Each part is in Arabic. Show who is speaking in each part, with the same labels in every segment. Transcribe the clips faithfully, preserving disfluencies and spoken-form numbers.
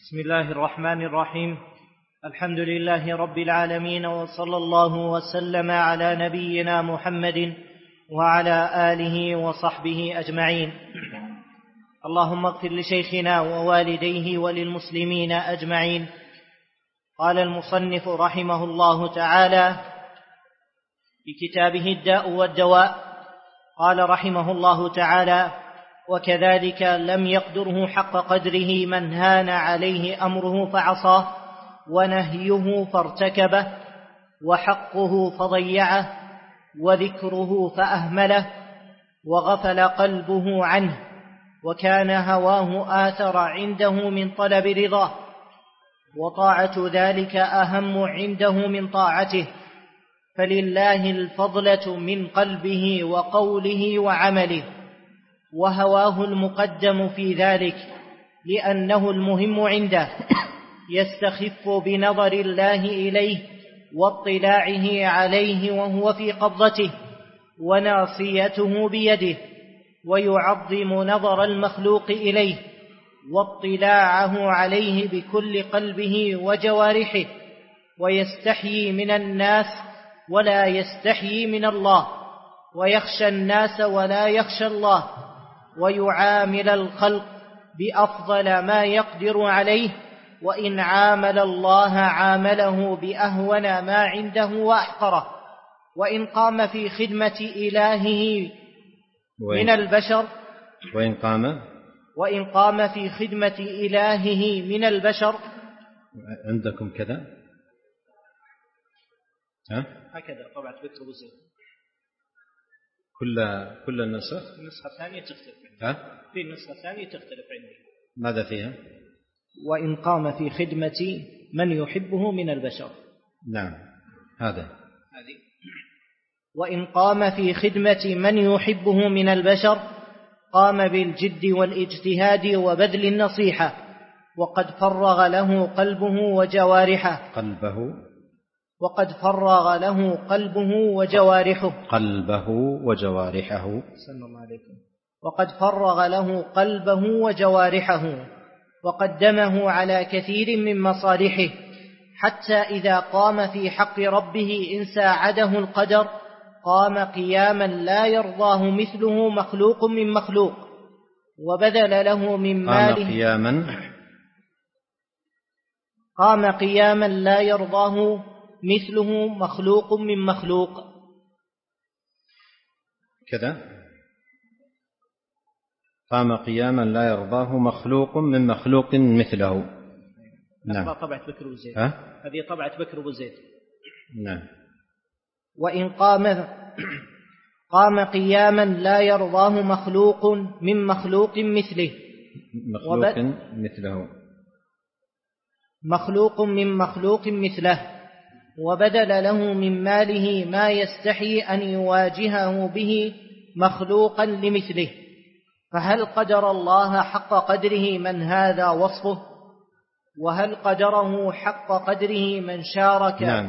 Speaker 1: بسم الله الرحمن الرحيم. الحمد لله رب العالمين، وصلى الله وسلم على نبينا محمد وعلى آله وصحبه أجمعين. اللهم اغفر لشيخنا ووالديه وللمسلمين أجمعين. قال المصنف رحمه الله تعالى في كتابه الداء والدواء، قال رحمه الله تعالى: وكذلك لم يقدره حق قدره من هان عليه أمره فعصاه، ونهيه فارتكبه، وحقه فضيعه، وذكره فأهمله، وغفل قلبه عنه، وكان هواه آثر عنده من طلب رضاه، وطاعة ذلك أهم عنده من طاعته، فلله الفضلة من قلبه وقوله وعمله، وهواه المقدم في ذلك لأنه المهم عنده، يستخف بنظر الله إليه واطلاعه عليه وهو في قبضته وناصيته بيده، ويعظم نظر المخلوق إليه واطلاعه عليه بكل قلبه وجوارحه، ويستحيي من الناس ولا يستحيي من الله، ويخشى الناس ولا يخشى الله، ويعامل الخلق بأفضل ما يقدر عليه، وإن عامل الله عامله بأهون ما عنده وأحقره، وإن قام في خدمة إلهه من البشر
Speaker 2: وإن قام
Speaker 1: وإن قام في خدمة إلهه من البشر.
Speaker 2: عندكم كذا ها؟
Speaker 1: هكذا طبعة بكر أبو زيد.
Speaker 2: كل كل النسخ
Speaker 1: النسخة الثانية تختلف عندي.
Speaker 2: ها؟
Speaker 1: في النسخة الثانية تختلف عندي.
Speaker 2: ماذا فيها؟
Speaker 1: وإن قام في خدمة من يحبه من البشر.
Speaker 2: نعم، هذا
Speaker 1: هذه. وإن قام في خدمة من يحبه من البشر قام بالجد والاجتهاد وبذل النصيحة، وقد فرغ له قلبه وجوارحه
Speaker 2: قلبه
Speaker 1: وقد فرغ له قلبه وجوارحه
Speaker 2: قلبه وجوارحه
Speaker 1: صلى الله عليكم وقد فرغ له قلبه وجوارحه وقدمه على كثير من مصالحه، حتى إذا قام في حق ربه إن ساعده القدر قام قياما لا يرضاه مثله مخلوق من مخلوق، وبذل له من ماله
Speaker 2: قام قياما
Speaker 1: قام قياما لا يرضاه مثله مخلوق من مخلوق
Speaker 2: كذا. قام قياما لا يرضاه مخلوق من مخلوق مثله.
Speaker 1: نعم. طبعة بكر أبو زيد. هذه طبعة بكر أبو زيد.
Speaker 2: نعم.
Speaker 1: وإن قام قام قياما لا يرضاه مخلوق من مخلوق مثله
Speaker 2: مخلوق مثله
Speaker 1: مخلوق من مخلوق مثله وبذل له من ماله ما يستحي أن يواجهه به مخلوقا لمثله، فهل قدر الله حق قدره من هذا وصفه؟ وهل قدره حق قدره من شارك؟
Speaker 2: نعم.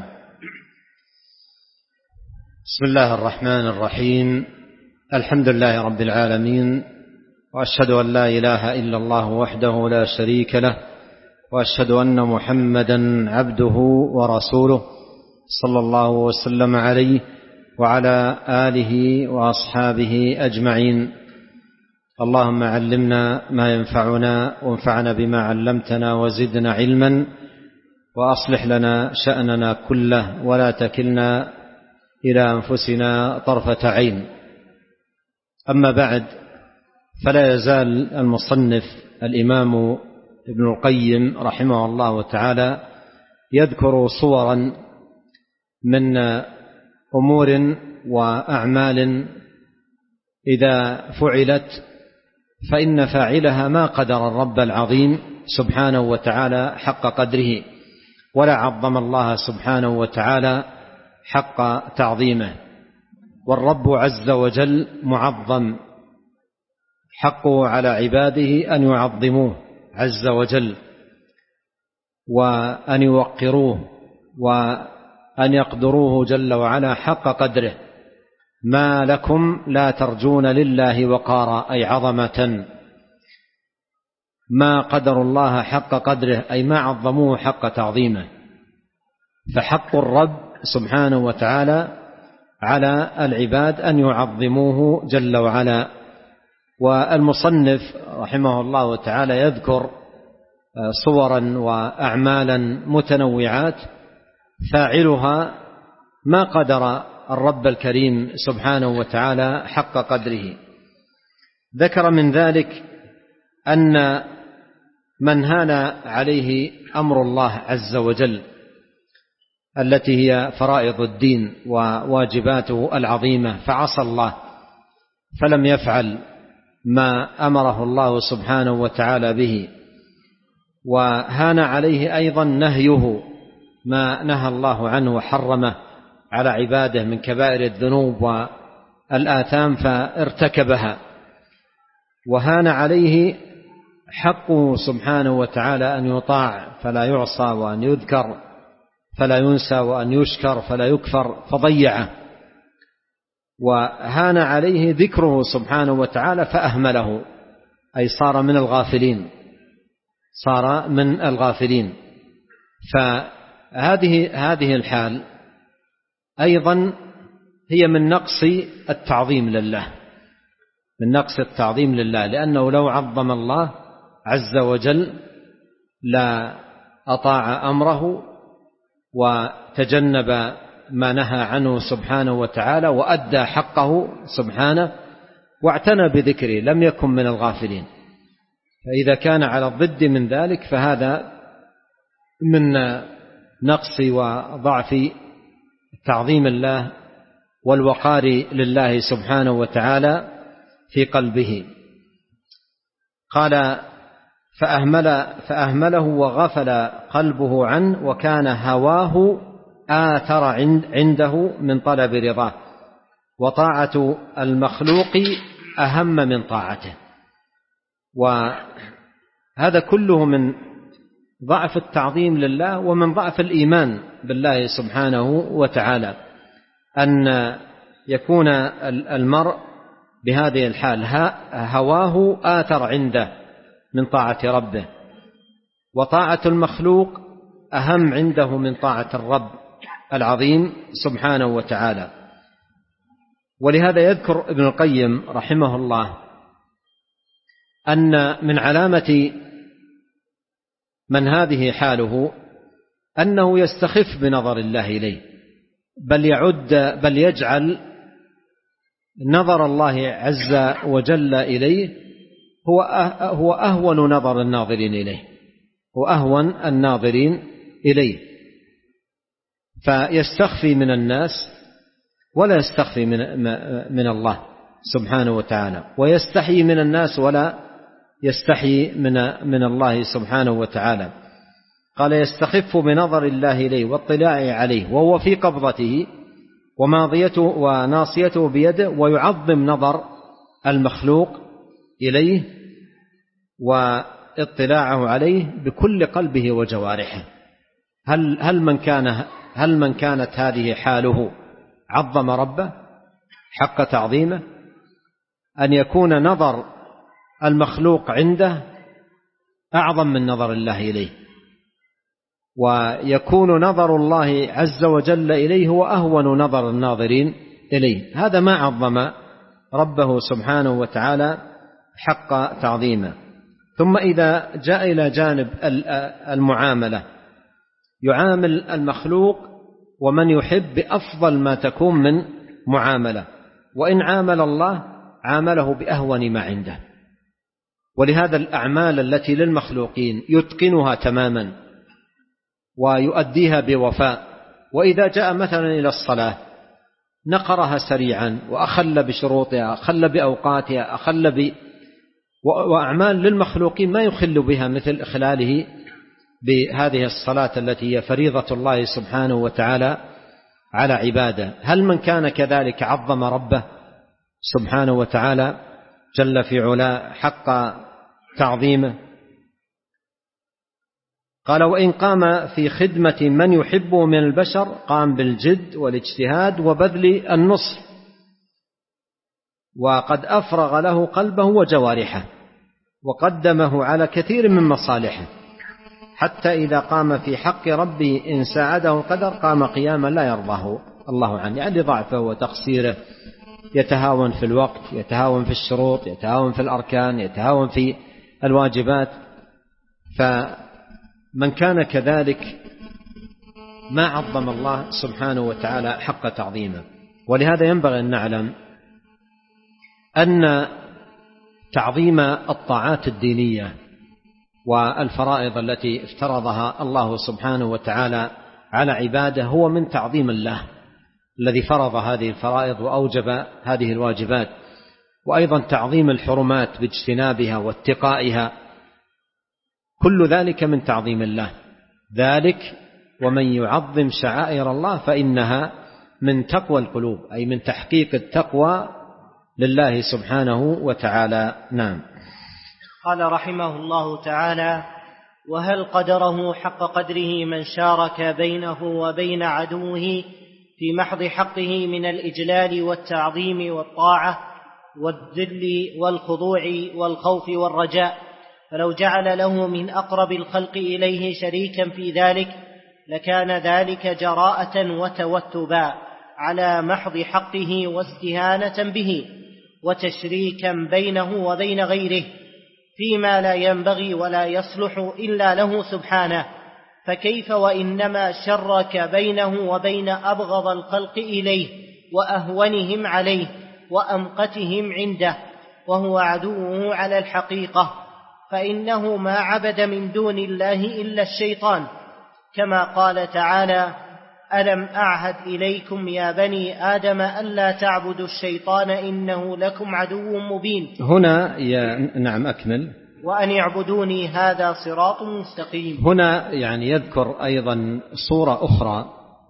Speaker 2: بسم الله الرحمن الرحيم. الحمد لله رب العالمين، وأشهد أن لا إله إلا الله وحده لا شريك له، وأشهد أن محمدا عبده ورسوله صلى الله وسلم عليه وعلى آله وأصحابه أجمعين. اللهم علمنا ما ينفعنا، وانفعنا بما علمتنا، وزدنا علما، وأصلح لنا شأننا كله، ولا تكلنا إلى أنفسنا طرفة عين. أما بعد، فلا يزال المصنف الإمام ابن القيم رحمه الله تعالى يذكر صورا من أمور وأعمال إذا فعلت فإن فاعلها ما قدر الرب العظيم سبحانه وتعالى حق قدره، ولا عظم الله سبحانه وتعالى حق تعظيمه. والرب عز وجل معظم، حقه على عباده أن يعظموه عز وجل، وأن يوقروه، وأن يقدروه جل وعلا حق قدره. ما لكم لا ترجون لله وقارا، أي عظمة. ما قدروا الله حق قدره، أي ما عظموه حق تعظيمه. فحق الرب سبحانه وتعالى على العباد أن يعظموه جل وعلا. والمصنف رحمه الله تعالى يذكر صورا وأعمالا متنوعات فاعلها ما قدر الرب الكريم سبحانه وتعالى حق قدره. ذكر من ذلك أن من هان عليه أمر الله عز وجل التي هي فرائض الدين وواجباته العظيمة، فعصى الله فلم يفعل ما أمره الله سبحانه وتعالى به، وهان عليه أيضا نهيه ما نهى الله عنه وحرمه على عباده من كبائر الذنوب والآثام فارتكبها، وهان عليه حقه سبحانه وتعالى أن يطاع فلا يعصى، وأن يذكر فلا ينسى، وأن يشكر فلا يكفر فضيعه، وهان عليه ذكره سبحانه وتعالى فأهمله، أي صار من الغافلين صار من الغافلين. فهذه هذه الحال أيضا هي من نقص التعظيم لله، من نقص التعظيم لله، لأنه لو عظم الله عز وجل لا أطاع أمره وتجنب ما نهى عنه سبحانه وتعالى وأدى حقه سبحانه واعتنى بذكره، لم يكن من الغافلين. فإذا كان على الضد من ذلك فهذا من نقص وضعف تعظيم الله والوقار لله سبحانه وتعالى في قلبه. قال فأهمل فأهمله وغفل قلبه عنه، وكان هواه آثر عنده من طلب رضاه، وطاعة المخلوق أهم من طاعته. وهذا كله من ضعف التعظيم لله ومن ضعف الإيمان بالله سبحانه وتعالى، أن يكون المرء بهذه الحال هواه آثر عنده من طاعة ربه، وطاعة المخلوق أهم عنده من طاعة الرب العظيم سبحانه وتعالى. ولهذا يذكر ابن القيم رحمه الله أن من علامة من هذه حاله أنه يستخف بنظر الله إليه، بل يعد بل يجعل نظر الله عز وجل إليه هو هو أهون نظر الناظرين إليه، هو أهون الناظرين إليه، فيستخفي من الناس ولا يستخفي من من الله سبحانه وتعالى، ويستحي من الناس ولا يستحي من من الله سبحانه وتعالى. قال يستخف بنظر الله إليه واطلاعه عليه وهو في قبضته وماضيته وناصيته بيده، ويعظم نظر المخلوق إليه واطلاعه عليه بكل قلبه وجوارحه. هل هل من كان هل من كانت هذه حاله عظم ربه حق تعظيمه؟ أن يكون نظر المخلوق عنده أعظم من نظر الله إليه، ويكون نظر الله عز وجل إليه هو أهون نظر الناظرين إليه. هذا ما عظم ربه سبحانه وتعالى حق تعظيمه. ثم إذا جاء إلى جانب المعاملة، يعامل المخلوق ومن يحب بأفضل ما تكون من معاملة، وإن عامل الله عامله بأهون ما عنده. ولهذا الأعمال التي للمخلوقين يتقنها تماما ويؤديها بوفاء، وإذا جاء مثلا إلى الصلاة نقرها سريعا وأخل بشروطها، أخل بأوقاتها، أخل ب... وأعمال للمخلوقين ما يخل بها مثل إخلاله بهذه الصلاة التي هي فريضة الله سبحانه وتعالى على عباده. هل من كان كذلك عظم ربه سبحانه وتعالى جل في علا حق تعظيمه؟ قال وإن قام في خدمة من يحبه من البشر قام بالجد والاجتهاد وبذل النصح، وقد أفرغ له قلبه وجوارحه. وقدمه على كثير من مصالحه، حتى إذا قام في حق ربه إن ساعده القدر قام قياما لا يرضاه الله عنه، يعني ضعفه وتقصيره، يتهاون في الوقت، يتهاون في الشروط، يتهاون في الأركان، يتهاون في الواجبات. فمن كان كذلك ما عظم الله سبحانه وتعالى حق تعظيمه. ولهذا ينبغي أن نعلم أن تعظيم الطاعات الدينية والفرائض التي افترضها الله سبحانه وتعالى على عباده هو من تعظيم الله الذي فرض هذه الفرائض وأوجب هذه الواجبات، وأيضا تعظيم الحرمات باجتنابها واتقائها، كل ذلك من تعظيم الله. ذلك ومن يعظم شعائر الله فإنها من تقوى القلوب، أي من تحقيق التقوى لله سبحانه وتعالى. نعم.
Speaker 1: قال رحمه الله تعالى: وهل قدره حق قدره من شارك بينه وبين عدوه في محض حقه من الإجلال والتعظيم والطاعة والذل والخضوع والخوف والرجاء، فلو جعل له من أقرب الخلق إليه شريكا في ذلك لكان ذلك جراءة وتوتبا على محض حقه واستهانة به وتشريكا بينه وبين غيره فيما لا ينبغي ولا يصلح إلا له سبحانه، فكيف وإنما شرك بينه وبين أبغض الخلق إليه وأهونهم عليه وأمقتهم عنده وهو عدوه على الحقيقة، فإنه ما عبد من دون الله إلا الشيطان، كما قال تعالى: ألم أعهد إليكم يا بني آدم ألا تعبدوا الشيطان إنه لكم عدو مبين.
Speaker 2: هنا يا نعم أكمل.
Speaker 1: وأن يعبدوني هذا صراط مستقيم.
Speaker 2: هنا يعني يذكر أيضا صورة أخرى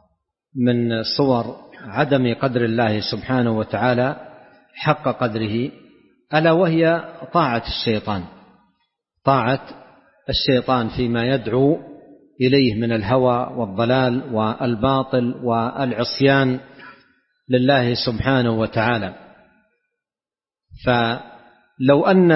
Speaker 2: من صور عدم قدر الله سبحانه وتعالى حق قدره، ألا وهي طاعة الشيطان، طاعة الشيطان فيما يدعو إليه من الهوى والضلال والباطل والعصيان لله سبحانه وتعالى. فلو أن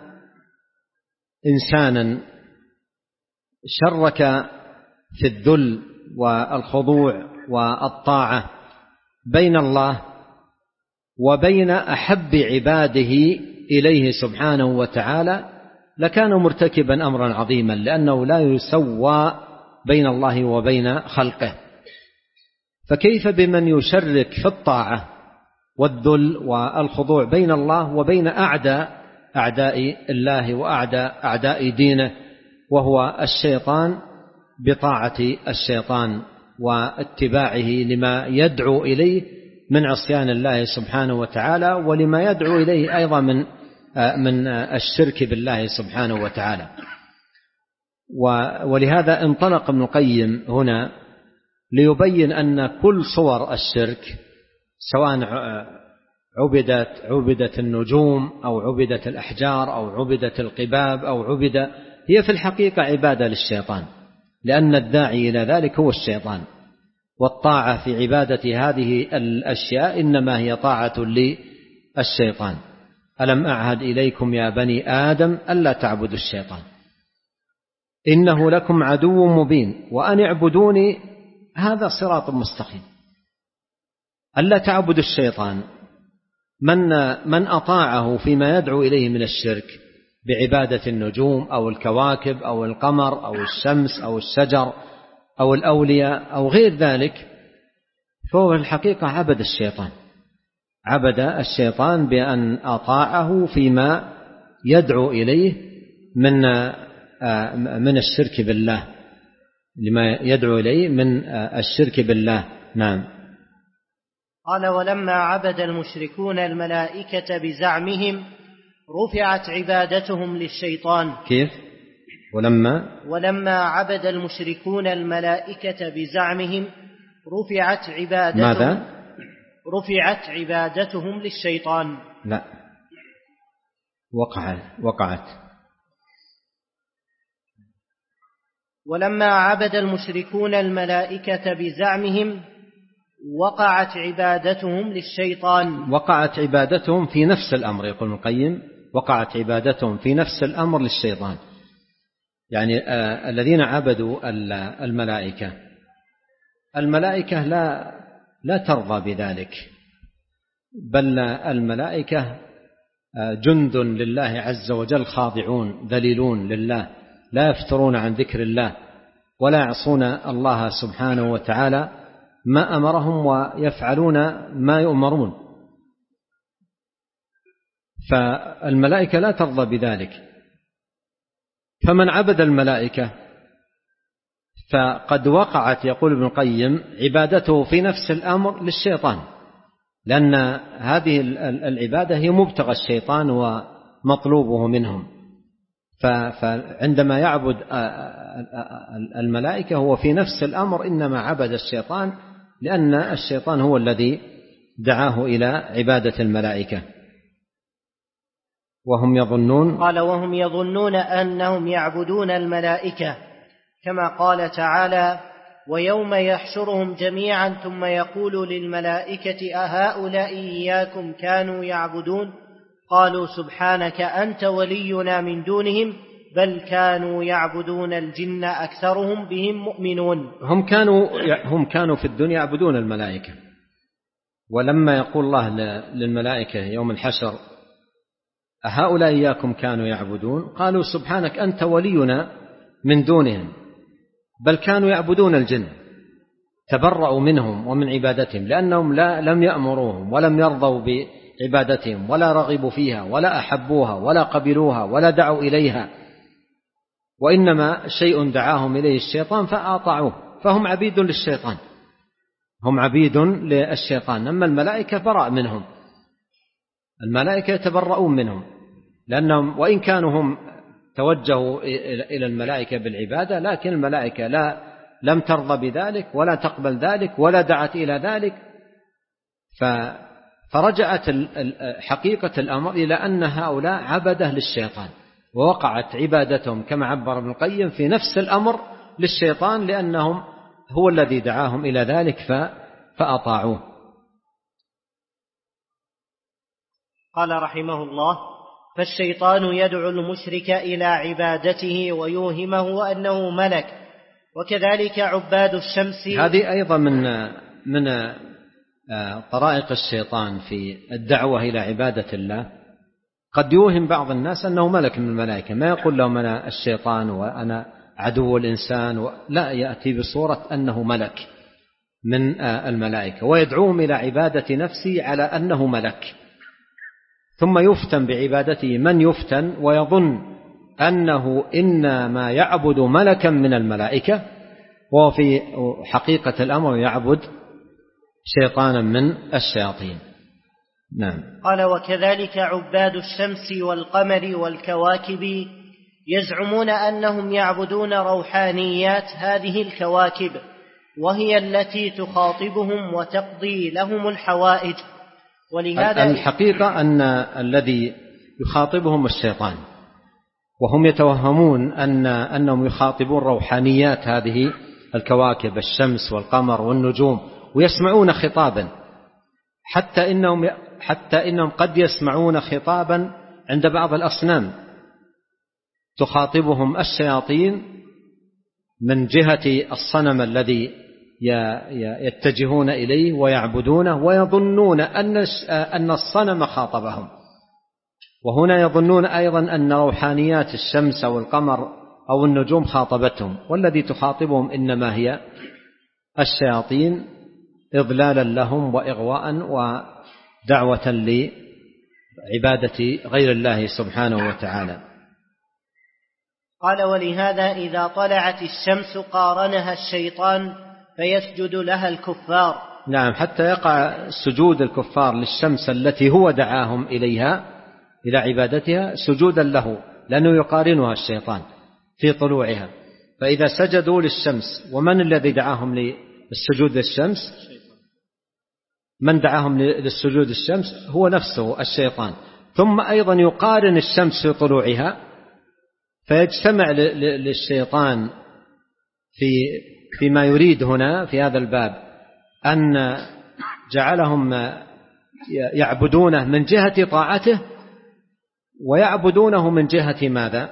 Speaker 2: إنسانا شرك في الذل والخضوع والطاعة بين الله وبين أحب عباده إليه سبحانه وتعالى لكان مرتكبا أمرا عظيما، لأنه لا يسوى بين الله وبين خلقه. فكيف بمن يشرك في الطاعة والذل والخضوع بين الله وبين أعداء أعداء الله وأعداء أعداء دينه، وهو الشيطان، بطاعة الشيطان واتباعه لما يدعو إليه من عصيان الله سبحانه وتعالى، ولما يدعو إليه أيضا من من الشرك بالله سبحانه وتعالى. ولهذا انطلق ابن القيم هنا ليبين أن كل صور الشرك، سواء عبدت عبدت النجوم أو عبدت الأحجار أو عبدت القباب أو عبد، هي في الحقيقة عبادة للشيطان، لأن الداعي إلى ذلك هو الشيطان، والطاعة في عبادة هذه الأشياء إنما هي طاعة للشيطان. ألم أعهد إليكم يا بني آدم ألا تعبدوا الشيطان إنه لكم عدو مبين وأن اعبدوني هذا صراط مستقيم. ألا تعبدوا الشيطان، من من أطاعه فيما يدعو إليه من الشرك بعبادة النجوم أو الكواكب أو القمر أو الشمس أو الشجر أو الأولياء أو غير ذلك، فهو في الحقيقة عبد الشيطان، عبد الشيطان بأن أطاعه فيما يدعو إليه من من الشرك بالله، لما يدعو إليه من الشرك بالله. نعم.
Speaker 1: قال: ولما عبد المشركون الملائكة بزعمهم رفعت عبادتهم للشيطان.
Speaker 2: كيف؟ ولما
Speaker 1: ولما عبد المشركون الملائكة بزعمهم رفعت عبادتهم
Speaker 2: ماذا؟
Speaker 1: رفعت عبادتهم للشيطان.
Speaker 2: لا، وقع وقعت
Speaker 1: ولما عبد المشركون الملائكة بزعمهم وقعت عبادتهم للشيطان.
Speaker 2: وقعت عبادتهم في نفس الأمر، يقول ابن القيم وقعت عبادتهم في نفس الأمر للشيطان. يعني آه الذين عبدوا الملائكة الملائكة لا لا ترضى بذلك، بل الملائكة جند لله عز وجل خاضعون ذليلون لله، لا يفترون عن ذكر الله ولا يعصون الله سبحانه وتعالى ما أمرهم ويفعلون ما يؤمرون. فالملائكة لا ترضى بذلك، فمن عبد الملائكة فقد وقعت، يقول ابن القيم، عبادته في نفس الأمر للشيطان، لأن هذه العبادة هي مبتغى الشيطان ومطلوبه منهم. فعندما يعبد الملائكة هو في نفس الأمر إنما عبد الشيطان، لأن الشيطان هو الذي دعاه إلى عبادة الملائكة. وهم يظنون
Speaker 1: قال وهم يظنون أنهم يعبدون الملائكة، كما قال تعالى: ويوم يحشرهم جميعا ثم يقول للملائكة أهؤلاء إياكم كانوا يعبدون قالوا سبحانك أنت ولينا من دونهم بل كانوا يعبدون الجن أكثرهم بهم مؤمنون.
Speaker 2: هم كانوا هم كانوا في الدنيا يعبدون الملائكة، ولما يقول الله للملائكة يوم الحشر أهؤلاء إياكم كانوا يعبدون قالوا سبحانك أنت ولينا من دونهم بل كانوا يعبدون الجن، تبرأوا منهم ومن عبادتهم، لأنهم لا لم يأمروهم ولم يرضوا بعبادتهم ولا رغبوا فيها ولا أحبوها ولا قبلوها ولا دعوا إليها، وإنما شيء دعاهم إليه الشيطان فأطاعوه، فهم عبيد للشيطان، هم عبيد للشيطان. أما الملائكة براء منهم، الملائكة يتبرؤون منهم، لأنهم وإن كانوا هم توجهوا إلى الملائكة بالعبادة، لكن الملائكة لا لم ترضى بذلك ولا تقبل ذلك ولا دعت إلى ذلك. فرجعت حقيقة الأمر إلى أن هؤلاء عبده للشيطان، ووقعت عبادتهم كما عبر ابن القيم في نفس الأمر للشيطان، لأنهم هو الذي دعاهم إلى ذلك فأطاعوه.
Speaker 1: قال رحمه الله: فالشيطان يدعو المشرك إلى عبادته ويوهمه أنه ملك، وكذلك عباد الشمس.
Speaker 2: هذه أيضا من من طرائق الشيطان في الدعوة إلى عبادة الله. قد يوهم بعض الناس أنه ملك من الملائكة، ما يقول لهم أنا الشيطان وأنا عدو الإنسان، لا، يأتي بصورة أنه ملك من الملائكة ويدعوهم إلى عبادة نفسه على أنه ملك، ثم يفتن بعبادته من يفتن ويظن أنه إنما يعبد ملكا من الملائكة، وفي حقيقة الأمر يعبد شيطانا من الشياطين. نعم.
Speaker 1: قال: وكذلك عباد الشمس والقمر والكواكب يزعمون أنهم يعبدون روحانيات هذه الكواكب، وهي التي تخاطبهم وتقضي لهم الحوائج. ولهذا
Speaker 2: الحقيقة أن الذي يخاطبهم الشيطان، وهم يتوهمون أن أنهم يخاطبون روحانيات هذه الكواكب، الشمس والقمر والنجوم، ويسمعون خطابا، حتى إنهم حتى إنهم قد يسمعون خطابا عند بعض الأصنام تخاطبهم الشياطين من جهة الصنم الذي يتجهون إليه ويعبدونه، ويظنون أن الصنم خاطبهم. وهنا يظنون أيضا أن روحانيات الشمس أو القمر أو النجوم خاطبتهم، والذي تخاطبهم إنما هي الشياطين إضلالا لهم وإغواء ودعوة لعبادة غير الله سبحانه وتعالى.
Speaker 1: قال: ولهذا إذا طلعت الشمس قارنها الشيطان فيسجد لها الكفار.
Speaker 2: نعم، حتى يقع سجود الكفار للشمس التي هو دعاهم إليها إلى عبادتها سجودا له، لأنه يقارنها الشيطان في طلوعها. فإذا سجدوا للشمس، ومن الذي دعاهم للسجود للشمس؟ من دعاهم للسجود للشمس هو نفسه الشيطان. ثم أيضا يقارن الشمس في طلوعها، فيجتمع للشيطان في فيما يريد هنا في هذا الباب أن جعلهم يعبدونه من جهة طاعته، ويعبدونه من جهة ماذا؟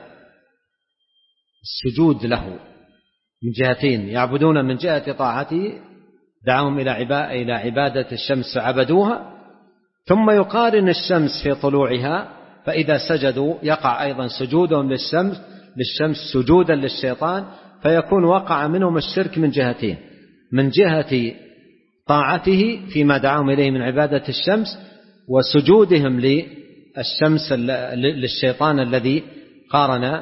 Speaker 2: السجود له من جهتين، يعبدون من جهة طاعته، دعاهم إلى عبادة الشمس عبدوها، ثم يقارن الشمس في طلوعها، فإذا سجدوا يقع أيضا سجودهم للشمس للشمس سجودا للشيطان، فيكون وقع منهم الشرك من جهتين، من جهة طاعته فيما دعاهم إليه من عبادة الشمس، وسجودهم للشمس للشيطان الذي قارن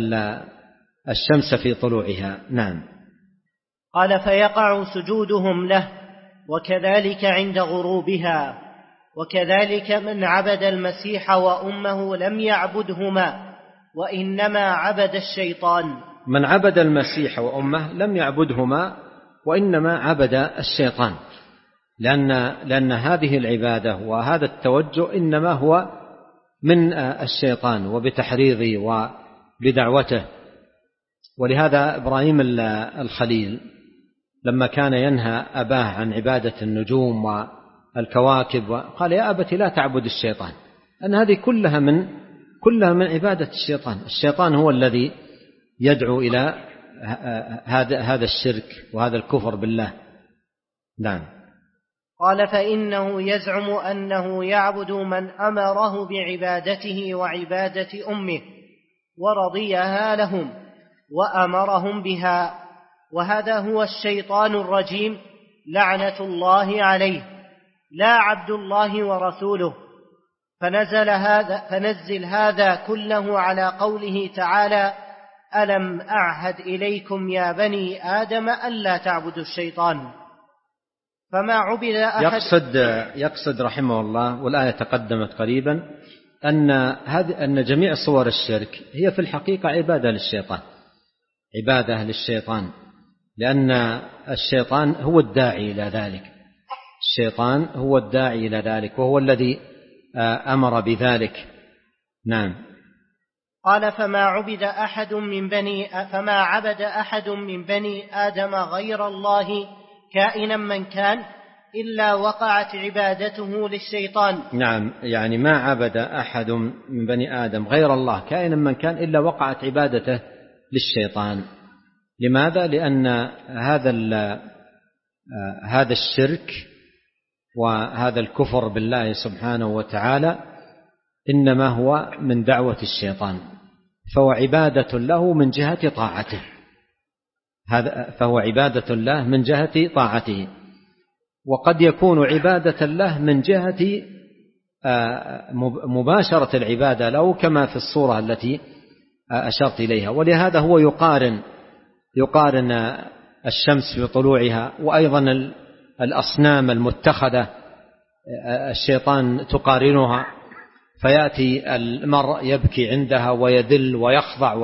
Speaker 2: الشمس في طلوعها. نعم.
Speaker 1: قال فيقع سجودهم له، وكذلك عند غروبها، وكذلك من عبد المسيح وأمه لم يعبدهما وإنما عبد الشيطان.
Speaker 2: من عبد المسيح وأمه لم يعبدهما وإنما عبد الشيطان، لأن, لأن هذه العبادة وهذا التوجه إنما هو من الشيطان وبتحريضه وبدعوته. ولهذا إبراهيم الخليل لما كان ينهى أباه عن عبادة النجوم والكواكب قال يا أبت لا تعبد الشيطان، أن هذه كلها من كلها من عبادة الشيطان. الشيطان هو الذي يدعو إلى هذا هذا الشرك وهذا الكفر بالله. نعم.
Speaker 1: قال فإنه يزعم أنه يعبد من أمره بعبادته وعبادة أمه ورضيها لهم وأمرهم بها، وهذا هو الشيطان الرجيم لعنة الله عليه، لا عبد الله ورسوله. فنزل هذا فنزل هذا كله على قوله تعالى: ألم أعهد إليكم يا بني آدم ألا تعبدوا الشيطان. فما عبد أحد.
Speaker 2: يقصد, يقصد رحمه الله، والآية تقدمت قريبا، أن, أن جميع صور الشرك هي في الحقيقة عبادة للشيطان، عبادة للشيطان، لأن الشيطان هو الداعي إلى ذلك، الشيطان هو الداعي إلى ذلك وهو الذي أمر بذلك. نعم.
Speaker 1: قال فما عبد أحد من بني فما عبد أحد من بني آدم غير الله كائنا من كان إلا وقعت عبادته للشيطان.
Speaker 2: نعم، يعني ما عبد أحد من بني آدم غير الله كائنا من كان إلا وقعت عبادته للشيطان. لماذا؟ لأن هذا هذا الشرك وهذا الكفر بالله سبحانه وتعالى إنما هو من دعوة الشيطان، فهو عبادة له من جهة طاعته، هذا فهو عبادة له من جهة طاعته، وقد يكون عبادة له من جهة مباشرة العبادة له كما في الصورة التي أشرت إليها. ولهذا هو يقارن يقارن الشمس بطلوعها، وأيضا الأصنام المتخذة الشيطان تقارنها، فيأتي المرء يبكي عندها ويذل ويخضع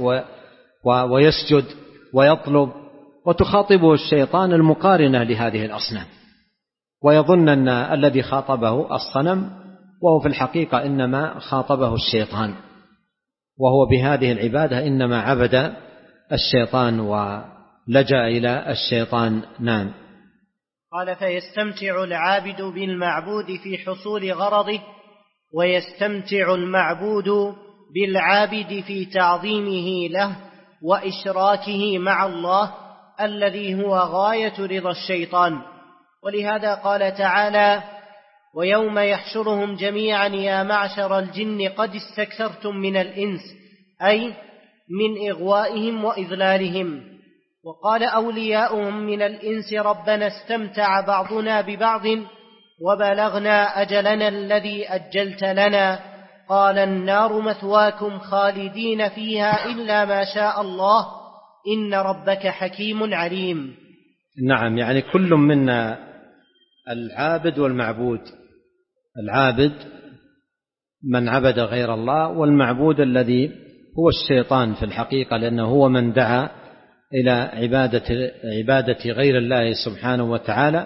Speaker 2: ويسجد ويطلب، وتخاطبه الشيطان المقارنة لهذه الأصنام، ويظن أن الذي خاطبه الصنم، وهو في الحقيقة إنما خاطبه الشيطان، وهو بهذه العبادة إنما عبد الشيطان ولجأ إلى الشيطان. نعم.
Speaker 1: قال فيستمتع العابد بالمعبود في حصول غرضه، ويستمتع المعبود بالعابد في تعظيمه له وإشراكه مع الله الذي هو غاية رضا الشيطان. ولهذا قال تعالى: ويوم يحشرهم جميعا يا معشر الجن قد استكثرتم من الإنس، أي من إغوائهم وإذلالهم. وقال أولياؤهم من الإنس: ربنا استمتع بعضنا ببعض وبلغنا أجلنا الذي أجلت لنا، قال النار مثواكم خالدين فيها إلا ما شاء الله إن ربك حكيم عليم.
Speaker 2: نعم، يعني كل منا العابد والمعبود، العابد من عبد غير الله، والمعبود الذي هو الشيطان في الحقيقة، لأنه هو من دعا إلى عبادة, عبادة غير الله سبحانه وتعالى.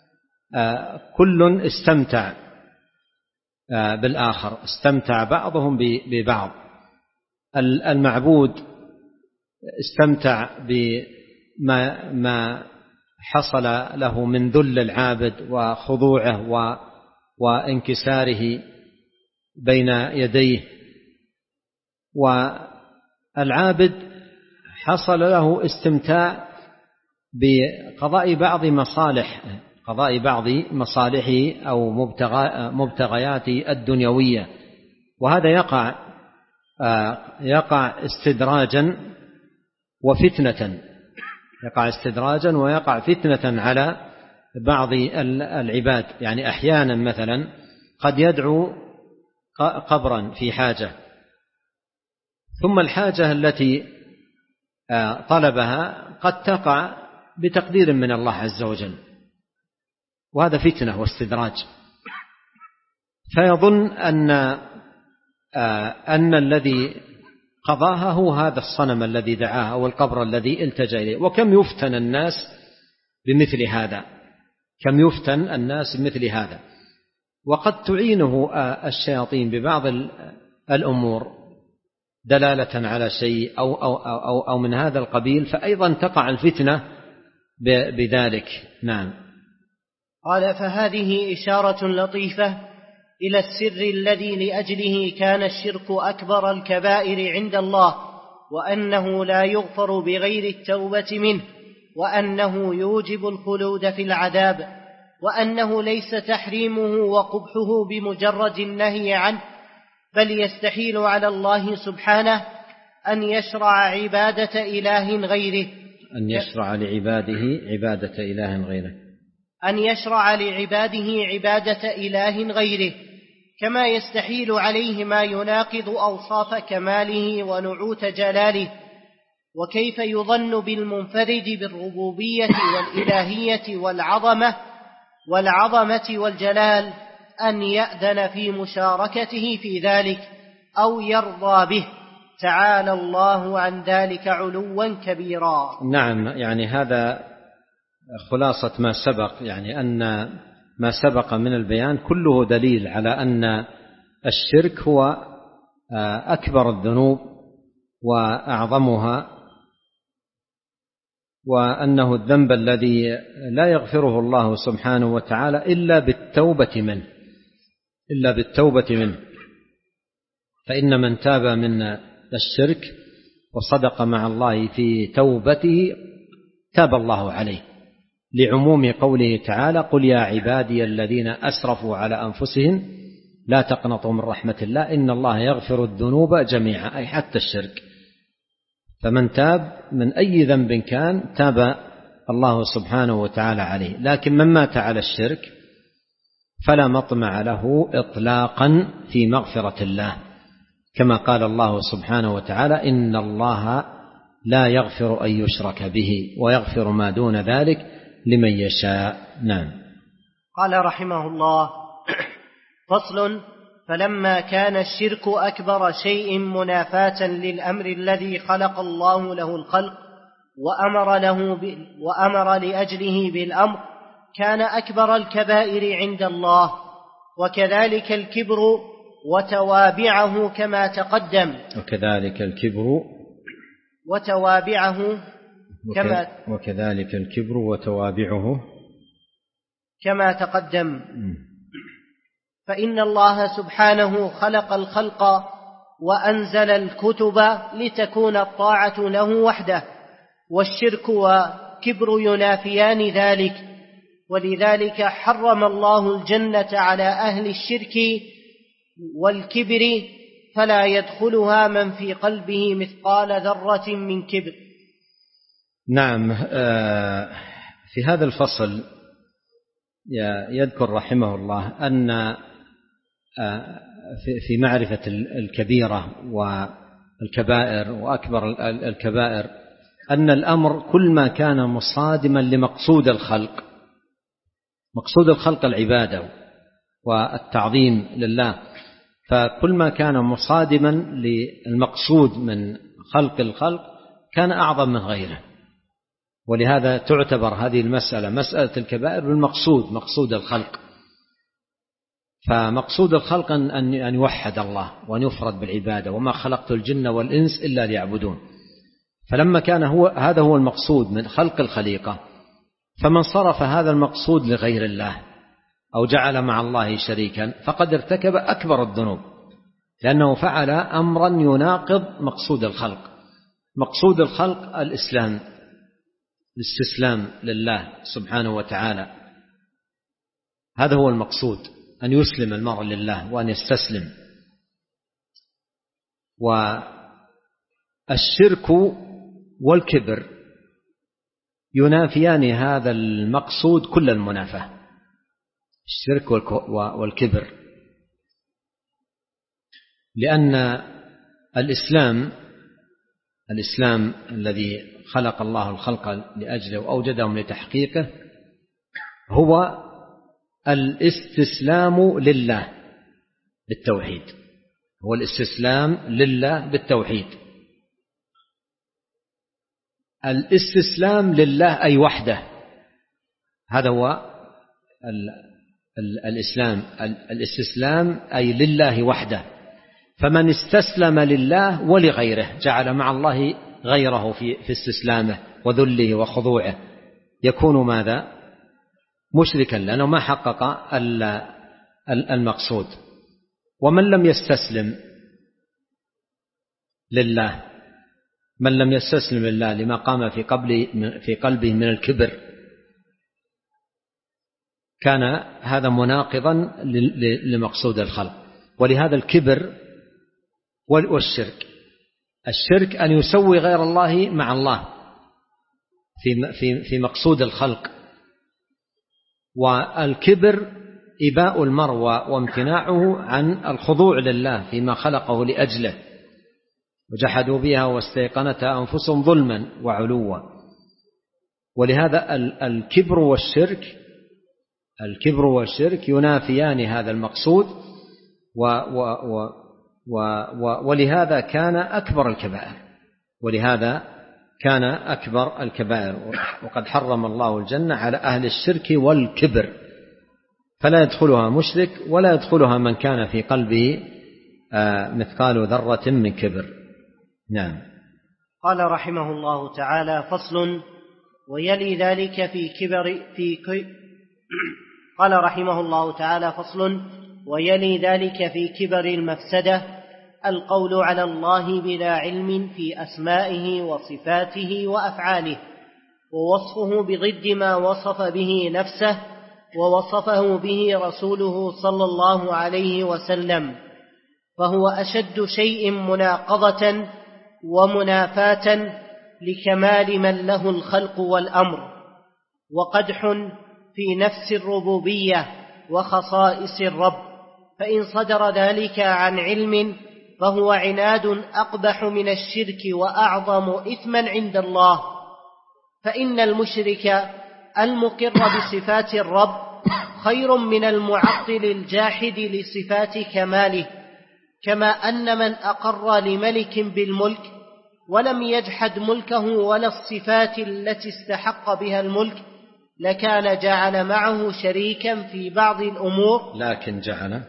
Speaker 2: كل استمتع بالآخر، استمتع بعضهم ببعض. المعبود استمتع بما ما حصل له من ذل العابد وخضوعه وانكساره بين يديه والعابد حصل له استمتاع بقضاء بعض مصالح قضاء بعض مصالحه أو مبتغياته الدنيوية، وهذا يقع يقع استدراجا وفتنة يقع استدراجا ويقع فتنة على بعض العباد. يعني أحيانا مثلا قد يدعو قبرا في حاجة، ثم الحاجة التي طلبها قد تقع بتقدير من الله عز وجل، وهذا فتنة واستدراج، فيظن أن أن الذي قضاها هو هذا الصنم الذي دعاه أو القبر الذي التجأ إليه. وكم يفتن الناس بمثل هذا كم يفتن الناس بمثل هذا وقد تعينه الشياطين ببعض الأمور دلالة على شيء أو, أو, أو, أو من هذا القبيل، فأيضا تقع الفتنة بذلك. نعم.
Speaker 1: قال: فهذه إشارة لطيفة إلى السر الذي لأجله كان الشرك أكبر الكبائر عند الله، وأنه لا يغفر بغير التوبة منه، وأنه يوجب الخلود في العذاب، وأنه ليس تحريمه وقبحه بمجرد النهي عنه، بل يستحيل على الله سبحانه أن يشرع عبادة إله غيره
Speaker 2: أن يشرع لعباده عبادة إله غيره
Speaker 1: أن يشرع لعباده عبادة إله غيره كما يستحيل عليه ما يناقض أوصاف كماله ونعوت جلاله. وكيف يظن بالمنفرد بالربوبية والإلهية والعظمة والعظمة والجلال أن يأذن في مشاركته في ذلك أو يرضى به؟ تعالى الله عن ذلك علوا كبيرا.
Speaker 2: نعم، يعني هذا خلاصة ما سبق، يعني أن ما سبق من البيان كله دليل على أن الشرك هو أكبر الذنوب وأعظمها، وأنه الذنب الذي لا يغفره الله سبحانه وتعالى إلا بالتوبة منه إلا بالتوبة منه فإن من تاب من الشرك وصدق مع الله في توبته تاب الله عليه، لعموم قوله تعالى: قل يا عبادي الذين أسرفوا على أنفسهم لا تقنطوا من رحمة الله إن الله يغفر الذنوب جميعا، أي حتى الشرك. فمن تاب من أي ذنب كان تاب الله سبحانه وتعالى عليه، لكن من مات على الشرك فلا مطمع له إطلاقا في مغفرة الله، كما قال الله سبحانه وتعالى: إن الله لا يغفر أن يشرك به ويغفر ما دون ذلك لمن يشاء. نعم.
Speaker 1: قال رحمه الله: فصل: فلما كان الشرك أكبر شيء منافاة للأمر الذي خلق الله له الخلق وأمر, له ب... وأمر لأجله بالأمر، كان أكبر الكبائر عند الله، وكذلك الكبر وتوابعه كما تقدم
Speaker 2: وكذلك الكبر
Speaker 1: وتوابعه كما
Speaker 2: وكذلك الكبر وتوابعه
Speaker 1: كما تقدم. فإن الله سبحانه خلق الخلق وأنزل الكتب لتكون الطاعة له وحده، والشرك وكبر ينافيان ذلك، ولذلك حرم الله الجنة على أهل الشرك والكبر، فلا يدخلها من في قلبه مثقال ذرة من كبر.
Speaker 2: نعم. في هذا الفصل يذكر رحمه الله أن في معرفة الكبيرة والكبائر وأكبر الكبائر أن الأمر كل ما كان مصادما لمقصود الخلق، مقصود الخلق العبادة والتعظيم لله، فكل ما كان مصادما للمقصود من خلق الخلق كان أعظم من غيره. ولهذا تعتبر هذه المسألة مسألة الكبائر بالمقصود، مقصود الخلق. فمقصود الخلق أن يوحد الله وأن يفرد بالعبادة، وما خلقت الجن والإنس إلا ليعبدون. فلما كان هو هذا هو المقصود من خلق الخليقة، فمن صرف هذا المقصود لغير الله أو جعل مع الله شريكا فقد ارتكب أكبر الذنوب، لأنه فعل أمرا يناقض مقصود الخلق. مقصود الخلق الإسلام، الاستسلام لله سبحانه وتعالى، هذا هو المقصود، أن يسلم المرء لله وأن يستسلم. والشرك والكبر ينافيان هذا المقصود كل المنافاة، الشرك والكبر، لأن الإسلام الإسلام الذي خلق الله الخلق لأجله وأوجدهم لتحقيقه هو الاستسلام لله بالتوحيد، هو الاستسلام لله بالتوحيد. الاستسلام لله أي وحده، هذا هو الإسلام. الاستسلام أي لله وحده، فمن استسلم لله ولغيره جعل مع الله غيره في استسلامه وذله وخضوعه يكون ماذا؟ مشركا، لأنه ما حقق المقصود. ومن لم يستسلم لله، من لم يستسلم لله لما قام في قبله في قلبه من الكبر، كان هذا مناقضا لمقصود الخلق. ولهذا الكبر والشرك، الشرك أن يسوي غير الله مع الله في في في مقصود الخلق، والكبر إباء المرء وامتناعه عن الخضوع لله فيما خلقه لأجله، وجحدوا بها واستيقنتها أنفسهم ظلما وعلوا. ولهذا الكبر والشرك الكبر والشرك ينافيان هذا المقصود، و و و و و ولهذا كان أكبر الكبائر ولهذا كان أكبر الكبائر وقد حرم الله الجنة على أهل الشرك والكبر، فلا يدخلها مشرك ولا يدخلها من كان في قلبه مثقال ذرة من كبر. نعم.
Speaker 1: قال رحمه الله تعالى: فصل: ويلي ذلك في كبر في كي قال رحمه الله تعالى: فصل: ويلي ذلك في كبر المفسدة القول على الله بلا علم في أسمائه وصفاته وأفعاله، ووصفه بضد ما وصف به نفسه ووصفه به رسوله صلى الله عليه وسلم، فهو أشد شيء مناقضة ومنافاة لكمال من له الخلق والأمر، وقدح في نفس الربوبية وخصائص الرب. فإن صدر ذلك عن علم فهو عناد أقبح من الشرك وأعظم إثما عند الله. فإن المشرك المقر بصفات الرب خير من المعطل الجاحد لصفات كماله، كما أن من أقر لملك بالملك ولم يجحد ملكه ولا الصفات التي استحق بها الملك لكان جعل معه شريكا في بعض الأمور
Speaker 2: لكن جعل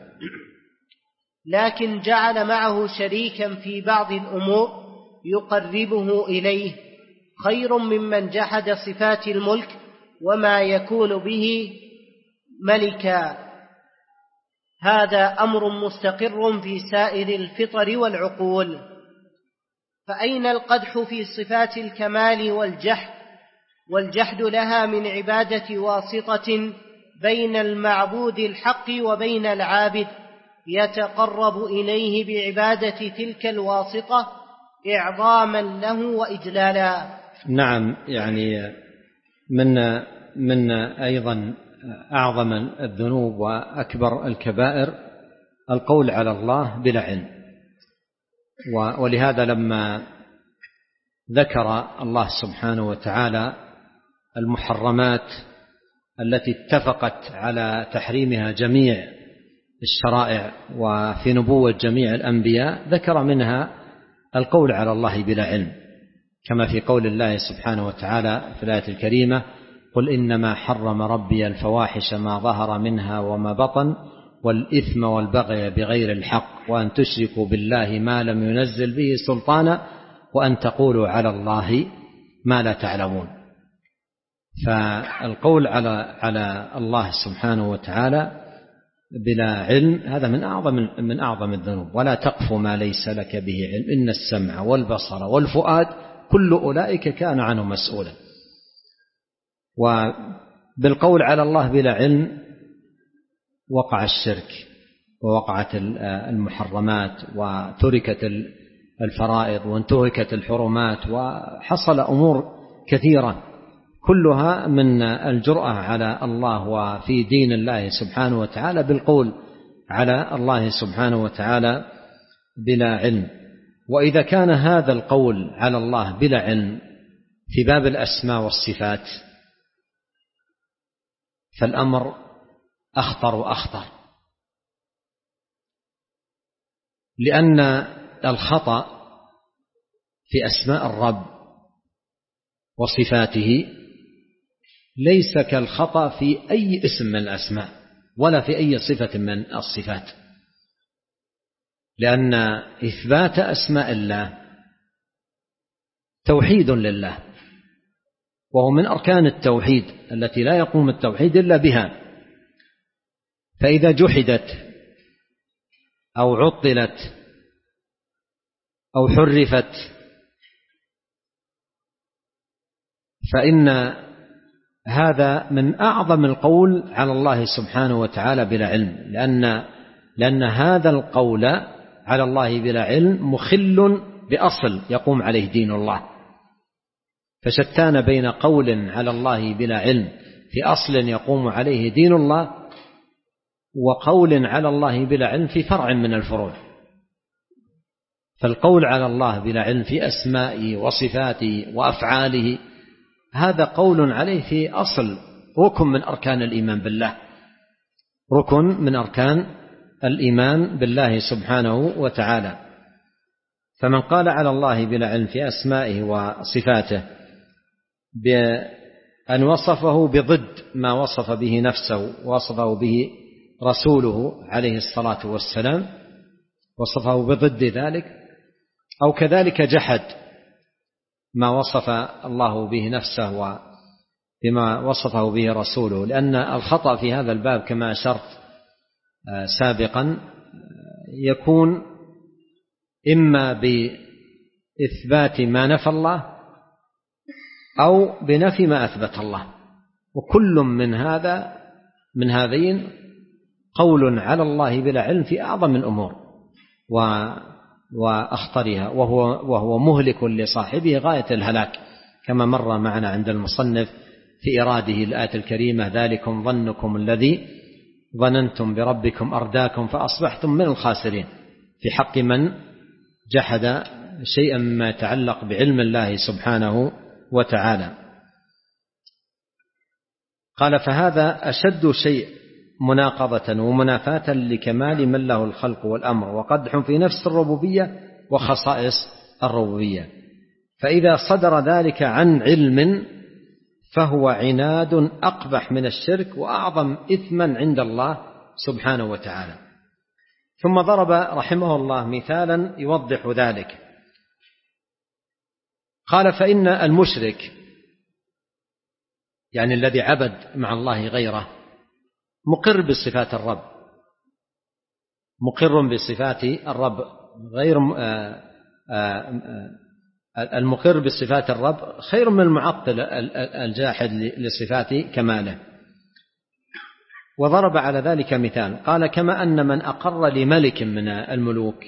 Speaker 1: لكن جعل معه شريكا في بعض الأمور يقربه إليه خير ممن جحد صفات الملك وما يكون به ملكا. هذا أمر مستقر في سائر الفطر والعقول. فأين القدح في صفات الكمال والجحد والجحد لها من عبادة واسطة بين المعبود الحق وبين العابد يتقرب إليه بعبادة تلك الواسطة إعظاما له وإجلالا.
Speaker 2: نعم، يعني من من أيضا أعظم الذنوب وأكبر الكبائر القول على الله بلا علم. ولهذا لما ذكر الله سبحانه وتعالى المحرمات التي اتفقت على تحريمها جميع الشرائع وفي نبوة جميع الأنبياء، ذكر منها القول على الله بلا علم، كما في قول الله سبحانه وتعالى في الآية الكريمة: قل إنما حرم ربي الفواحش ما ظهر منها وما بطن والإثم والبغي بغير الحق وأن تشركوا بالله ما لم ينزل به سلطانا وأن تقولوا على الله ما لا تعلمون. فالقول على على الله سبحانه وتعالى بلا علم هذا من أعظم من أعظم الذنوب. ولا تقف ما ليس لك به علم إن السمع والبصر والفؤاد كل أولئك كان عنه مسؤولا. وبالقول على الله بلا علم وقع الشرك ووقعت المحرمات وتركت الفرائض وانتهكت الحرمات وحصل أمور كثيرة كلها من الجرأة على الله وفي دين الله سبحانه وتعالى بالقول على الله سبحانه وتعالى بلا علم. وإذا كان هذا القول على الله بلا علم في باب الأسماء والصفات فالأمر أخطر وأخطر، لأن الخطأ في أسماء الرب وصفاته ليس كالخطأ في أي اسم من الأسماء ولا في أي صفة من الصفات، لأن إثبات أسماء الله توحيد لله، وهو من أركان التوحيد التي لا يقوم التوحيد إلا بها. فإذا جحدت أو عطلت أو حرفت فإن هذا من أعظم القول على الله سبحانه وتعالى بلا علم، لأن, لأن هذا القول على الله بلا علم مخل بأصل يقوم عليه دين الله. فشتان بين قول على الله بلا علم في أصل يقوم عليه دين الله وقول على الله بلا علم في فرع من الفروع. فالقول على الله بلا علم في أسمائه وصفاته وأفعاله هذا قول عليه في أصل ركن من أركان الإيمان بالله، ركن من أركان الإيمان بالله سبحانه وتعالى. فمن قال على الله بلا علم في أسمائه وصفاته بأن وصفه بضد ما وصف به نفسه ووصفه به رسوله عليه الصلاة والسلام، وصفه بضد ذلك، أو كذلك جحد ما وصف الله به نفسه وبما وصفه به رسوله. لأن الخطأ في هذا الباب كما أشرت سابقا يكون إما بإثبات ما نفى الله أو بنفي ما أثبت الله، وكل من هذا من هذين قول على الله بلا علم في أعظم الأمور وأخطرها، وهو, وهو مهلك لصاحبه غاية الهلاك، كما مر معنا عند المصنف في إراده الآية الكريمة: ذلكم ظنكم الذي ظننتم بربكم أرداكم فأصبحتم من الخاسرين، في حق من جحد شيئا مما يتعلق بعلم الله سبحانه وتعالى. قال: فهذا أشد شيء مناقضة ومنافاة لكمال من له الخلق والأمر، وقدح في نفس الربوبية وخصائص الربوبية. فإذا صدر ذلك عن علم فهو عناد أقبح من الشرك وأعظم إثما عند الله سبحانه وتعالى. ثم ضرب رحمه الله مثالا يوضح ذلك. قال: فإن المشرك يعني الذي عبد مع الله غيره مقر بصفات الرب، مقر بصفات الرب غير المقر بصفات الرب خير من المعطل الجاحد لصفات كماله. وضرب على ذلك مثال، قال: كما أن من أقر لملك من الملوك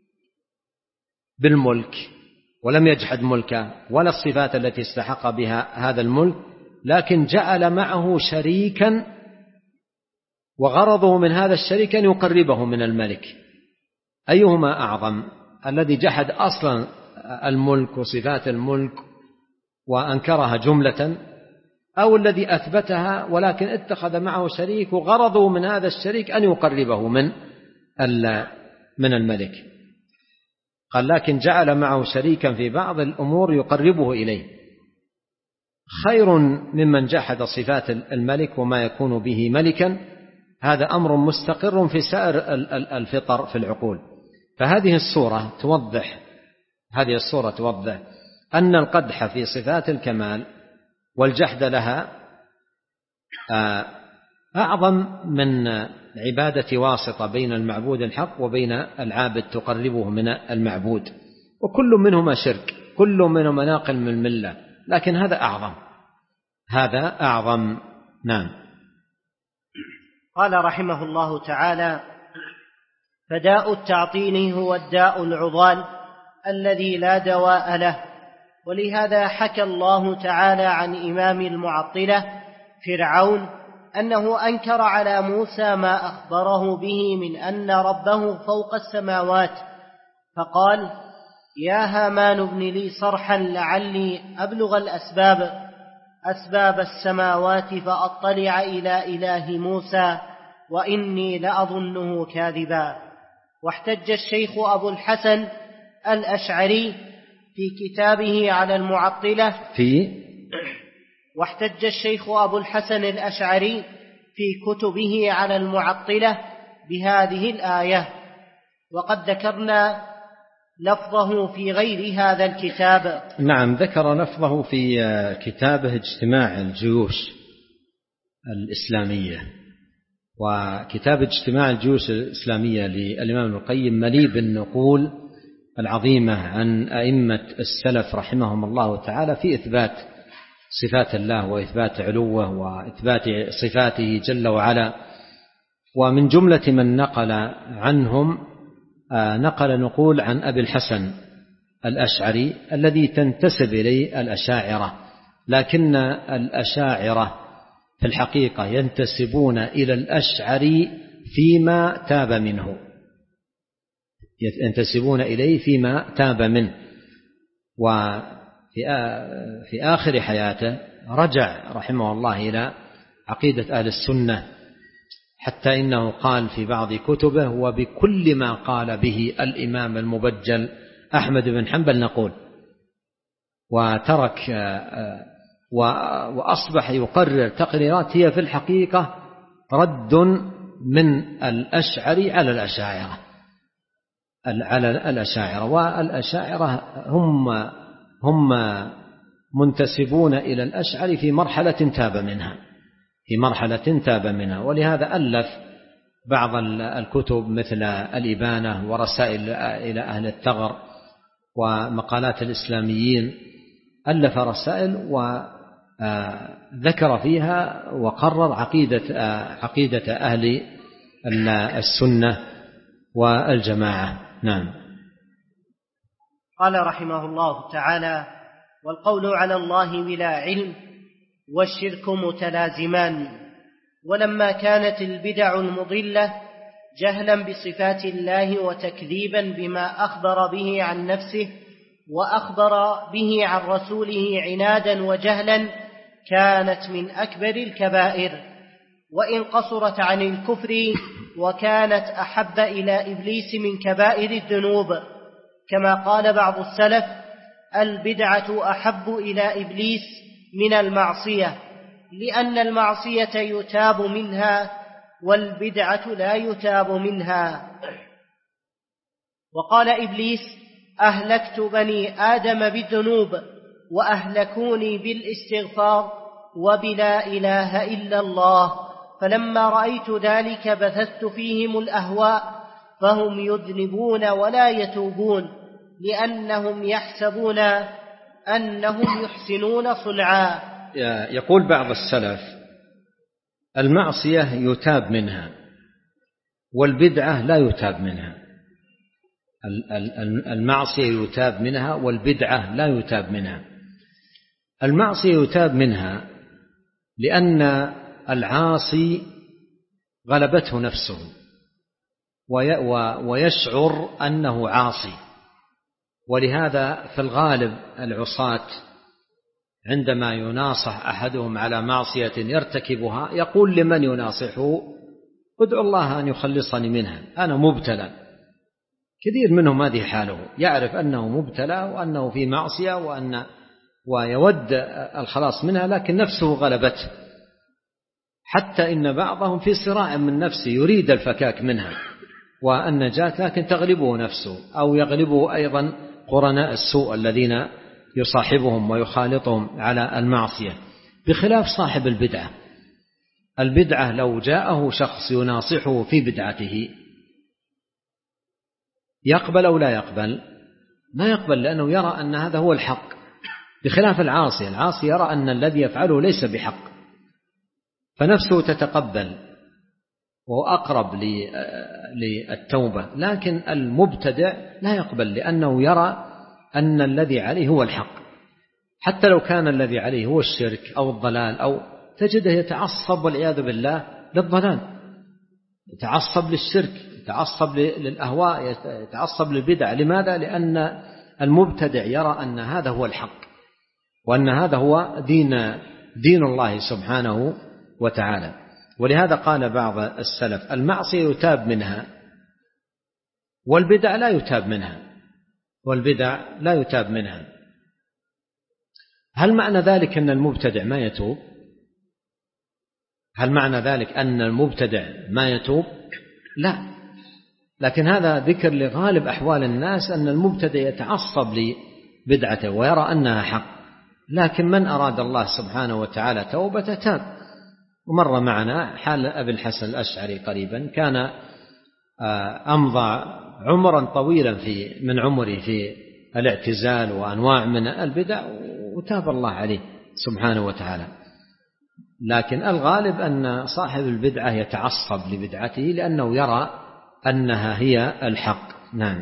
Speaker 2: بالملك ولم يجحد ملكه ولا الصفات التي استحق بها هذا الملك، لكن جعل معه شريكا وغرضه من هذا الشريك أن يقربه من الملك، أيهما أعظم؟ الذي جحد أصلا الملك وصفات الملك وأنكرها جملة، أو الذي أثبتها ولكن اتخذ معه شريك وغرضه من هذا الشريك أن يقربه من من الملك؟ قال: لكن جعل معه شريكا في بعض الأمور يقربه إليه، خير ممن جحد صفات الملك وما يكون به ملكا. هذا أمر مستقر في سائر الفطر في العقول. فهذه الصورة توضح هذه الصورة توضح أن القدح في صفات الكمال والجحد لها أعظم من العبادة واسطة بين المعبود الحق وبين العابد تقربه من المعبود، وكل منهما شرك، كل منهما ناقل من الملة، لكن هذا أعظم، هذا أعظم. نعم.
Speaker 1: قال رحمه الله تعالى: فداء التعطيل هو الداء العضال الذي لا دواء له. ولهذا حكى الله تعالى عن إمام المعطلة فرعون أنه أنكر على موسى ما أخبره به من أن ربه فوق السماوات، فقال: يا هامان ابن لي صرحا لعلي أبلغ الأسباب أسباب السماوات فأطلع إلى إله موسى وإني لأظنه كاذبا. واحتج الشيخ أبو الحسن الأشعري في كتابه على المعطلة
Speaker 2: في
Speaker 1: واحتج الشيخ أبو الحسن الأشعري في كتبه على المعطلة بهذه الآية، وقد ذكرنا لفظه في غير هذا الكتاب.
Speaker 2: نعم، ذكر لفظه في كتابه اجتماع الجيوش الإسلامية. وكتاب اجتماع الجيوش الإسلامية للإمام ابن القيم مليء بالنقول العظيمة عن أئمة السلف رحمهم الله تعالى في إثبات صفات الله وإثبات علوه وإثبات صفاته جل وعلا. ومن جملة من نقل عنهم نقل نقول عن أبي الحسن الأشعري الذي تنتسب إليه الأشاعرة، لكن الأشاعرة في الحقيقة ينتسبون إلى الأشعري فيما تاب منه، ينتسبون إليه فيما تاب منه. وفي في آخر حياته رجع رحمه الله إلى عقيدة أهل السنة، حتى إنه قال في بعض كتبه: وبكل ما قال به الإمام المبجل أحمد بن حنبل نقول. وترك وأصبح يقرر تقريرات هي في الحقيقة رد من الأشعري على الأشاعرة على الأشاعرة والأشاعرة هم هم منتسبون إلى الأشعري في مرحلة تاب منها في مرحلة تاب منها ولهذا ألف بعض الكتب مثل الإبانة ورسائل إلى أهل الثغر ومقالات الإسلاميين، ألف رسائل وذكر فيها وقرر عقيدة عقيدة أهل السنة والجماعة. نعم.
Speaker 1: قال رحمه الله تعالى: والقول على الله بلا علم والشرك متلازمان. ولما كانت البدع المضلة جهلا بصفات الله وتكذيبا بما أخبر به عن نفسه وأخبر به عن رسوله عنادا وجهلا، كانت من أكبر الكبائر، وإن قصرت عن الكفر وكانت أحب إلى إبليس من كبائر الذنوب، كما قال بعض السلف: البدعة أحب إلى إبليس من المعصية، لأن المعصية يتاب منها والبدعة لا يتاب منها. وقال إبليس: أهلكت بني آدم بالذنوب وأهلكوني بالاستغفار وبلا إله إلا الله، فلما رأيت ذلك بثثت فيهم الأهواء فهم يذنبون ولا يتوبون، لأنهم يحسبون أنهم يحسنون صنعا.
Speaker 2: يقول بعض السلف: المعصية يتاب منها والبدعة لا يتاب منها. المعصية يتاب منها والبدعة لا يتاب منها. المعصية يتاب منها لأن العاصي غلبته نفسه ويشعر أنه عاصي، ولهذا في الغالب العصاة عندما يناصح أحدهم على معصية يرتكبها يقول لمن يناصحه: ادعو الله أن يخلصني منها، أنا مبتلى. كثير منهم هذه حاله، يعرف أنه مبتلى وأنه في معصية وأن ويود الخلاص منها، لكن نفسه غلبته، حتى إن بعضهم في صراع من نفسه يريد الفكاك منها والنجاة، لكن تغلبه نفسه أو يغلبه أيضا قرناء السوء الذين يصاحبهم ويخالطهم على المعصية، بخلاف صاحب البدعة. البدعة لو جاءه شخص يناصحه في بدعته يقبل أو لا يقبل؟ ما يقبل، لأنه يرى أن هذا هو الحق، بخلاف العاصي. العاصي يرى أن الذي يفعله ليس بحق، فنفسه تتقبل وأقرب للتوبة. لكن المبتدع لا يقبل، لأنه يرى أن الذي عليه هو الحق، حتى لو كان الذي عليه هو الشرك أو الضلال، أو تجده يتعصب والعياذ بالله للضلال، يتعصب للشرك، يتعصب للأهواء، يتعصب للبدع. لماذا؟ لأن المبتدع يرى أن هذا هو الحق، وأن هذا هو دين دين الله سبحانه وتعالى. ولهذا قال بعض السلف: المعصية يتاب منها والبدع لا يتاب منها، والبدع لا يتاب منها. هل معنى ذلك أن المبتدع ما يتوب؟ هل معنى ذلك أن المبتدع ما يتوب؟ لا، لكن هذا ذكر لغالب أحوال الناس، أن المبتدع يتعصب لبدعته ويرى أنها حق، لكن من أراد الله سبحانه وتعالى توبة تاب. ومر معنا حال أبي الحسن الأشعري قريبا، كان أمضى عمرا طويلا في من عمره في الاعتزال وأنواع من البدع، وتاب الله عليه سبحانه وتعالى. لكن الغالب أن صاحب البدعة يتعصب لبدعته لأنه يرى أنها هي الحق. نعم.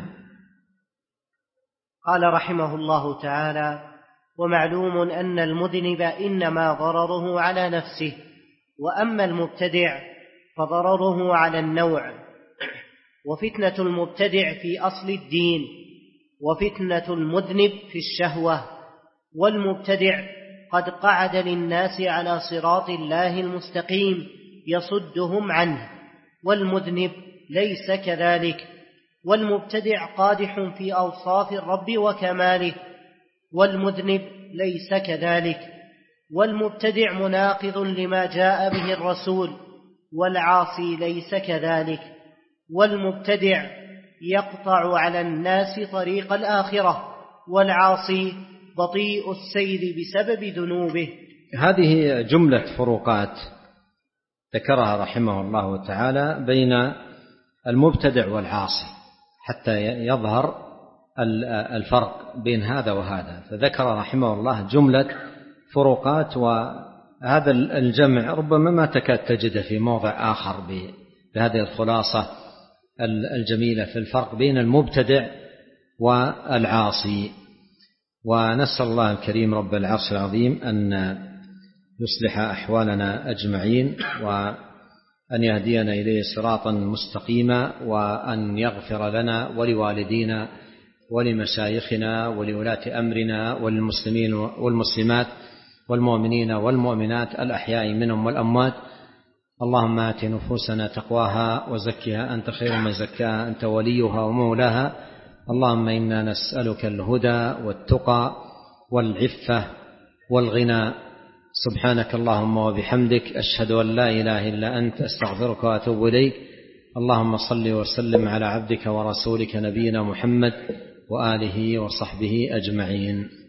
Speaker 1: قال رحمه الله تعالى: ومعلوم أن المذنب إنما ضرره على نفسه، وأما المبتدع فضرره على النوع. وفتنة المبتدع في أصل الدين، وفتنة المذنب في الشهوة. والمبتدع قد قعد للناس على صراط الله المستقيم يصدهم عنه، والمذنب ليس كذلك. والمبتدع قادح في أوصاف الرب وكماله، والمذنب ليس كذلك. والمبتدع مناقض لما جاء به الرسول، والعاصي ليس كذلك. والمبتدع يقطع على الناس طريق الآخرة، والعاصي بطيء السير بسبب ذنوبه.
Speaker 2: هذه جملة فروقات ذكرها رحمه الله تعالى بين المبتدع والعاصي حتى يظهر الفرق بين هذا وهذا، فذكر رحمه الله جملة فروقات، وهذا الجمع ربما ما تكاد تجد في موضع آخر بهذه الخلاصة الجميلة في الفرق بين المبتدع والعاصي. ونسأل الله الكريم رب العرش العظيم أن يصلح أحوالنا أجمعين، وأن يهدينا إليه صراطا مستقيما، وأن يغفر لنا ولوالدينا ولمشايخنا ولولاة أمرنا وللمسلمين والمسلمات والمؤمنين والمؤمنات الأحياء منهم والأموات. اللهم آت نفوسنا تقواها وزكها أنت خير من زكاها أنت وليها ومولاها. اللهم إنا نسألك الهدى والتقى والعفة والغنى. سبحانك اللهم وبحمدك، أشهد أن لا إله إلا أنت، أستغفرك وأتوب إليك. اللهم صل وسلم على عبدك ورسولك نبينا محمد وآله وصحبه أجمعين.